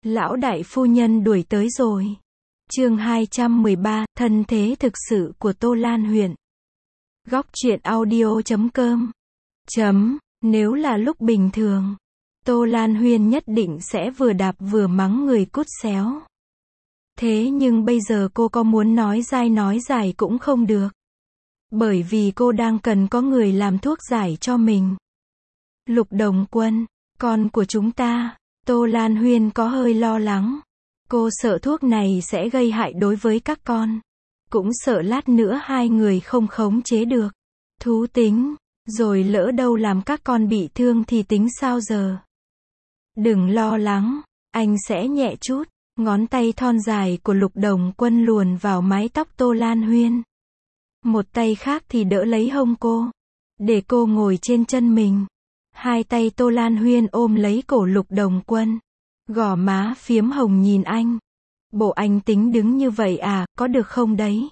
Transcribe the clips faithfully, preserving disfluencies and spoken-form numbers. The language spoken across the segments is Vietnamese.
Lão đại phu nhân đuổi tới rồi. Chương hai trăm mười ba, thân thế thực sự của Tô Lan Huyền. Góc truyện audio chấm com. Chấm, nếu là lúc bình thường, Tô Lan Huyền nhất định sẽ vừa đạp vừa mắng người cút xéo. Thế nhưng bây giờ cô có muốn nói dai nói dài cũng không được. Bởi vì cô đang cần có người làm thuốc giải cho mình. Lục Đồng Quân, con của chúng ta. Tô Lan Huyền có hơi lo lắng. Cô sợ thuốc này sẽ gây hại đối với các con. Cũng sợ lát nữa hai người không khống chế được thú tính, rồi lỡ đâu làm các con bị thương thì tính sao giờ. Đừng lo lắng, anh sẽ nhẹ chút. Ngón tay thon dài của Lục Đồng Quân luồn vào mái tóc Tô Lan Huyền. Một tay khác thì đỡ lấy hông cô, để cô ngồi trên chân mình. Hai tay Tô Lan Huyền ôm lấy cổ Lục Đồng Quân. Gò má phiếm hồng nhìn anh. Bộ anh tính đứng như vậy à, có được không đấy?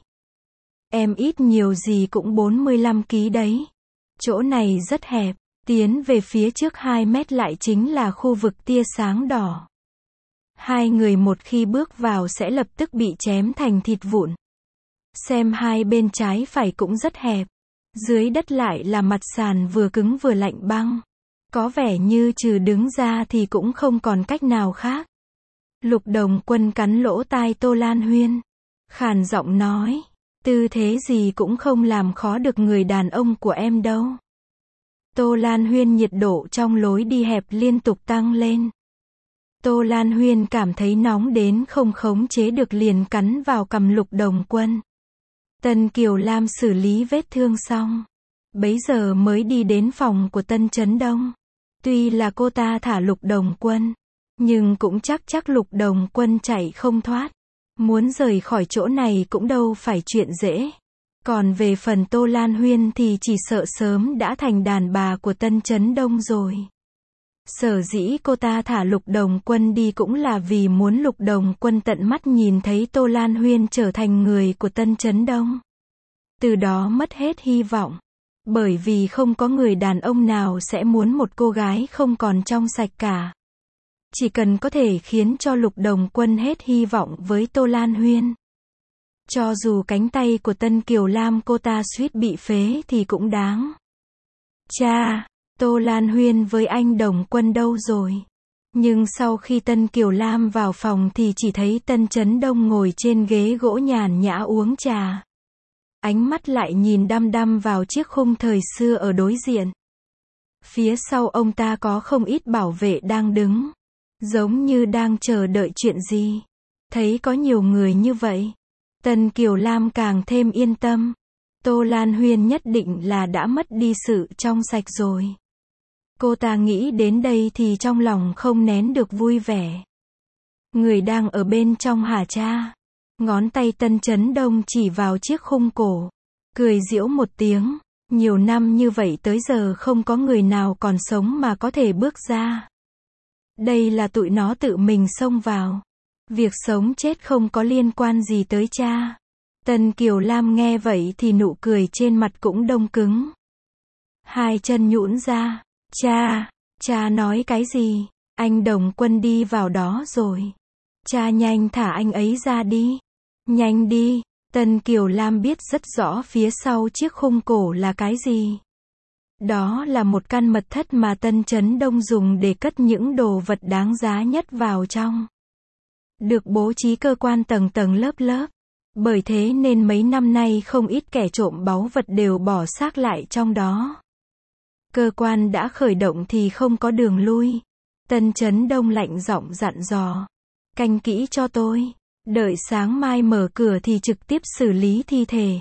Em ít nhiều gì cũng bốn mươi lăm ki lô gam đấy. Chỗ này rất hẹp, tiến về phía trước hai mét lại chính là khu vực tia sáng đỏ. Hai người một khi bước vào sẽ lập tức bị chém thành thịt vụn. Xem hai bên trái phải cũng rất hẹp. Dưới đất lại là mặt sàn vừa cứng vừa lạnh băng. Có vẻ như trừ đứng ra thì cũng không còn cách nào khác. Lục Đồng Quân cắn lỗ tai Tô Lan Huyền. Khàn giọng nói, tư thế gì cũng không làm khó được người đàn ông của em đâu. Tô Lan Huyền nhiệt độ trong lối đi hẹp liên tục tăng lên. Tô Lan Huyền cảm thấy nóng đến không khống chế được liền cắn vào cằm Lục Đồng Quân. Tân Kiều Lam xử lý vết thương xong. Bấy giờ mới đi đến phòng của Tân Chấn Đông. Tuy là cô ta thả Lục Đồng Quân, nhưng cũng chắc chắc Lục Đồng Quân chạy không thoát. Muốn rời khỏi chỗ này cũng đâu phải chuyện dễ. Còn về phần Tô Lan Huyền thì chỉ sợ sớm đã thành đàn bà của Tân Chấn Đông rồi. Sở dĩ cô ta thả Lục Đồng Quân đi cũng là vì muốn Lục Đồng Quân tận mắt nhìn thấy Tô Lan Huyền trở thành người của Tân Chấn Đông. Từ đó mất hết hy vọng. Bởi vì không có người đàn ông nào sẽ muốn một cô gái không còn trong sạch cả. Chỉ cần có thể khiến cho Lục Đồng Quân hết hy vọng với Tô Lan Huyền. Cho dù cánh tay của Tân Kiều Lam cô ta suýt bị phế thì cũng đáng. Cha, Tô Lan Huyền với anh Đồng Quân đâu rồi? Nhưng sau khi Tân Kiều Lam vào phòng thì chỉ thấy Tân Chấn Đông ngồi trên ghế gỗ nhàn nhã uống trà. Ánh mắt lại nhìn đăm đăm vào chiếc khung thời xưa ở đối diện. Phía sau ông ta có không ít bảo vệ đang đứng. Giống như đang chờ đợi chuyện gì. Thấy có nhiều người như vậy. Tân Kiều Lam càng thêm yên tâm. Tô Lan Huyền nhất định là đã mất đi sự trong sạch rồi. Cô ta nghĩ đến đây thì trong lòng không nén được vui vẻ. Người đang ở bên trong hả cha? Ngón tay Tân Chấn Đông chỉ vào chiếc khung cổ. Cười giễu một tiếng. Nhiều năm như vậy tới giờ không có người nào còn sống mà có thể bước ra. Đây là tụi nó tự mình xông vào. Việc sống chết không có liên quan gì tới cha. Tân Kiều Lam nghe vậy thì nụ cười trên mặt cũng đông cứng. Hai chân nhũn ra. Cha, cha nói cái gì? Anh Đồng Quân đi vào đó rồi. Cha nhanh thả anh ấy ra đi. Nhanh đi. Tân Kiều Lam biết rất rõ phía sau chiếc khung cổ là cái gì. Đó là một căn mật thất mà Tân Chấn Đông dùng để cất những đồ vật đáng giá nhất vào trong. Được bố trí cơ quan tầng tầng lớp lớp. Bởi thế nên mấy năm nay không ít kẻ trộm báu vật đều bỏ xác lại trong đó. Cơ quan đã khởi động thì không có đường lui. Tân Chấn Đông lạnh giọng dặn dò. Canh kỹ cho tôi. Đợi sáng mai mở cửa thì trực tiếp xử lý thi thể.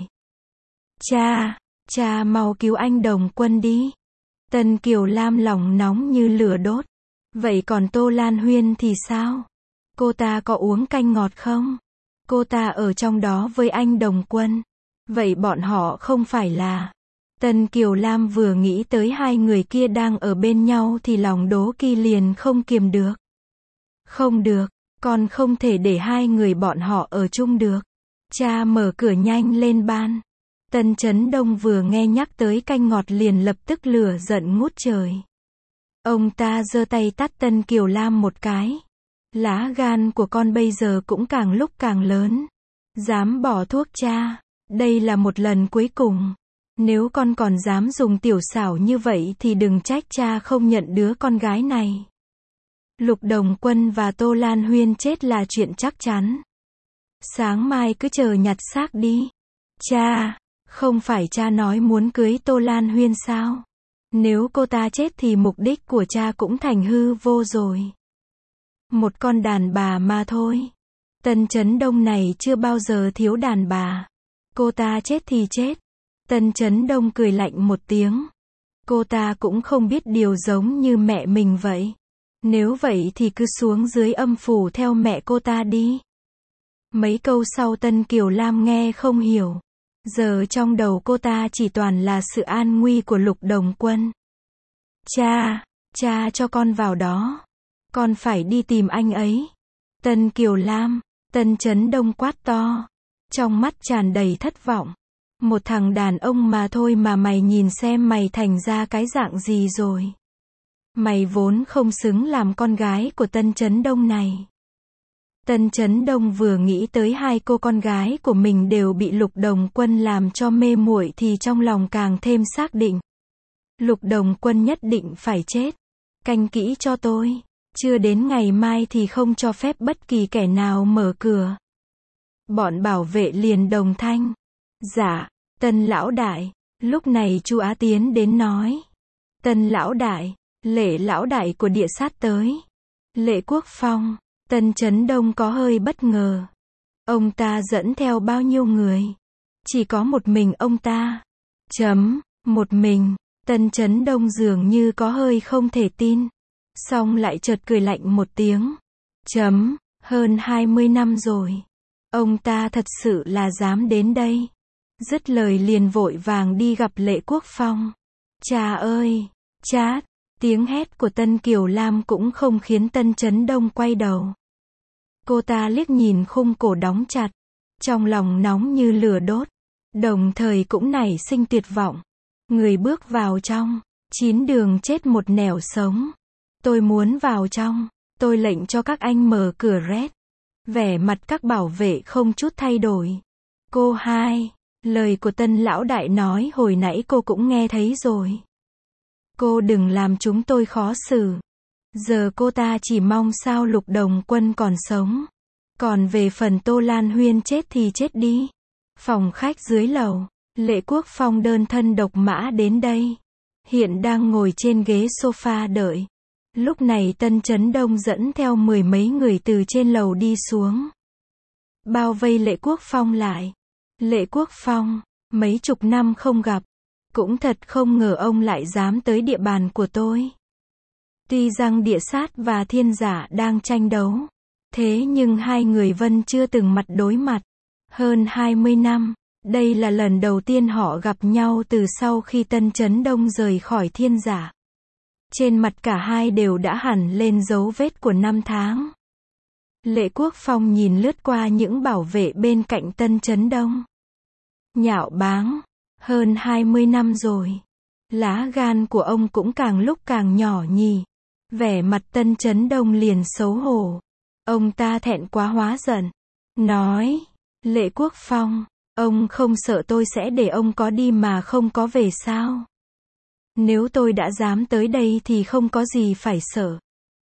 Cha, cha mau cứu anh Đồng Quân đi. Tân Kiều Lam lòng nóng như lửa đốt. Vậy còn Tô Lan Huyền thì sao? Cô ta có uống canh ngọt không? Cô ta ở trong đó với anh Đồng Quân. Vậy bọn họ không phải là... Tân Kiều Lam vừa nghĩ tới hai người kia đang ở bên nhau thì lòng đố kỵ liền không kiềm được. Không được, con không thể để hai người bọn họ ở chung được. Cha mở cửa nhanh lên ban. Tân Chấn Đông vừa nghe nhắc tới canh ngọt liền lập tức lửa giận ngút trời. Ông ta giơ tay tát Tân Kiều Lam một cái. Lá gan của con bây giờ cũng càng lúc càng lớn. Dám bỏ thuốc cha. Đây là một lần cuối cùng. Nếu con còn dám dùng tiểu xảo như vậy thì đừng trách cha không nhận đứa con gái này. Lục Đồng Quân và Tô Lan Huyên chết là chuyện chắc chắn. Sáng mai cứ chờ nhặt xác đi. Cha, không phải cha nói muốn cưới Tô Lan Huyên sao? Nếu cô ta chết thì mục đích của cha cũng thành hư vô rồi. Một con đàn bà mà thôi. Tân Chấn Đông này chưa bao giờ thiếu đàn bà. Cô ta chết thì chết. Tân Chấn Đông cười lạnh một tiếng. Cô ta cũng không biết điều giống như mẹ mình vậy. Nếu vậy thì cứ xuống dưới âm phủ theo mẹ cô ta đi. Mấy câu sau Tân Kiều Lam nghe không hiểu. Giờ trong đầu cô ta chỉ toàn là sự an nguy của Lục Đồng Quân. Cha, cha cho con vào đó. Con phải đi tìm anh ấy. Tân Kiều Lam, Tân Chấn Đông quát to. Trong mắt tràn đầy thất vọng. Một thằng đàn ông mà thôi mà mày nhìn xem mày thành ra cái dạng gì rồi. Mày vốn không xứng làm con gái của Tân Chấn Đông này. Tân Chấn Đông vừa nghĩ tới hai cô con gái của mình đều bị Lục Đồng Quân làm cho mê muội thì trong lòng càng thêm xác định. Lục Đồng Quân nhất định phải chết. Canh kỹ cho tôi. Chưa đến ngày mai thì không cho phép bất kỳ kẻ nào mở cửa. Bọn bảo vệ liền đồng thanh. Dạ, Tân lão đại. Lúc này Chu Á tiến đến nói. Tân lão đại, Lệ lão đại của địa sát tới. Lệ Quốc Phong. Tân Chấn Đông có hơi bất ngờ. Ông ta dẫn theo bao nhiêu người? Chỉ có một mình ông ta. Chấm, một mình. Tân Chấn Đông dường như có hơi không thể tin. Xong lại chợt cười lạnh một tiếng. Chấm, hơn hai mươi năm rồi. Ông ta thật sự là dám đến đây. Dứt lời liền vội vàng đi gặp Lệ Quốc Phong. Cha ơi, cha! Tiếng hét của Tân Kiều Lam cũng không khiến Tân Chấn Đông quay đầu. Cô ta liếc nhìn khung cổ đóng chặt. Trong lòng nóng như lửa đốt. Đồng thời cũng nảy sinh tuyệt vọng. Người bước vào trong. Chín đường chết một nẻo sống. Tôi muốn vào trong. Tôi lệnh cho các anh mở cửa rét. Vẻ mặt các bảo vệ không chút thay đổi. Cô hai. Lời của Tân lão đại nói hồi nãy cô cũng nghe thấy rồi. Cô đừng làm chúng tôi khó xử. Giờ cô ta chỉ mong sao Lục Đồng Quân còn sống. Còn về phần Tô Lan Huyên chết thì chết đi. Phòng khách dưới lầu. Lệ Quốc Phong đơn thân độc mã đến đây. Hiện đang ngồi trên ghế sofa đợi. Lúc này Tân Chấn Đông dẫn theo mười mấy người từ trên lầu đi xuống. Bao vây Lệ Quốc Phong lại. Lệ Quốc Phong, mấy chục năm không gặp. Cũng thật không ngờ ông lại dám tới địa bàn của tôi. Tuy rằng địa sát và thiên giả đang tranh đấu. Thế nhưng hai người vẫn chưa từng mặt đối mặt. Hơn hai mươi năm, đây là lần đầu tiên họ gặp nhau từ sau khi Tân Chấn Đông rời khỏi thiên giả. Trên mặt cả hai đều đã hẳn lên dấu vết của năm tháng. Lệ Quốc Phong nhìn lướt qua những bảo vệ bên cạnh Tân Chấn Đông. Nhạo báng. Hơn hai mươi năm rồi. Lá gan của ông cũng càng lúc càng nhỏ nhì. Vẻ mặt Tân Chấn Đông liền xấu hổ. Ông ta thẹn quá hóa giận. Nói. Lệ Quốc Phong. Ông không sợ tôi sẽ để ông có đi mà không có về sao? Nếu tôi đã dám tới đây thì không có gì phải sợ.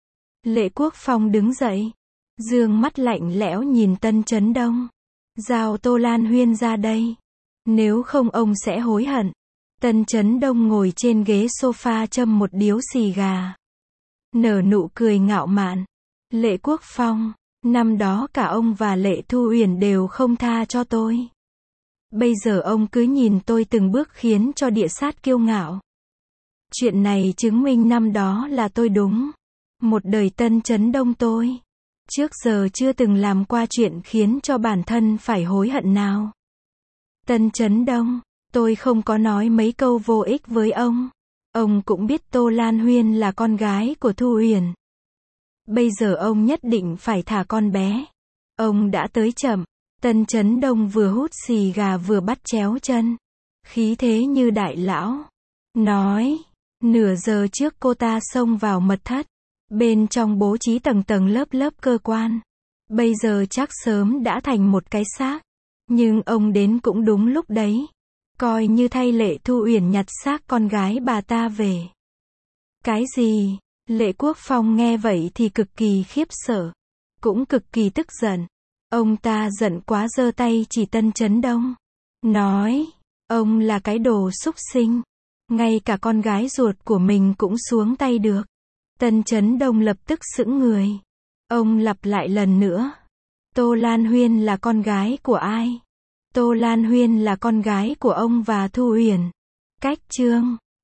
Lệ Quốc Phong đứng dậy. Dương mắt lạnh lẽo nhìn Tân Chấn Đông. Giao Tô Lan Huyên ra đây. Nếu không ông sẽ hối hận. Tân Chấn Đông ngồi trên ghế sofa châm một điếu xì gà. Nở nụ cười ngạo mạn. Lệ Quốc Phong, năm đó cả ông và Lệ Thu Uyển đều không tha cho tôi. Bây giờ ông cứ nhìn tôi từng bước khiến cho địa sát kiêu ngạo. Chuyện này chứng minh năm đó là tôi đúng. Một đời Tân Chấn Đông tôi. Trước giờ chưa từng làm qua chuyện khiến cho bản thân phải hối hận nào. Tân Chấn Đông, tôi không có nói mấy câu vô ích với ông. Ông cũng biết Tô Lan Huyên là con gái của Thu Uyển. Bây giờ ông nhất định phải thả con bé. Ông đã tới chậm. Tân Chấn Đông vừa hút xì gà vừa bắt chéo chân. Khí thế như đại lão. Nói, nửa giờ trước cô ta xông vào mật thất. Bên trong bố trí tầng tầng lớp lớp cơ quan. Bây giờ chắc sớm đã thành một cái xác. Nhưng ông đến cũng đúng lúc đấy. Coi như thay Lệ Thu Uyển nhặt xác con gái bà ta về. Cái gì? Lệ Quốc Phong nghe vậy thì cực kỳ khiếp sợ. Cũng cực kỳ tức giận. Ông ta giận quá giơ tay chỉ Tân Chấn Đông. Nói, ông là cái đồ súc sinh. Ngay cả con gái ruột của mình cũng xuống tay được. Tân Chấn Đông lập tức sững người. Ông lặp lại lần nữa. Tô Lan Huyên là con gái của ai? Tô Lan Huyên là con gái của ông và Thu Uyển. Cách chương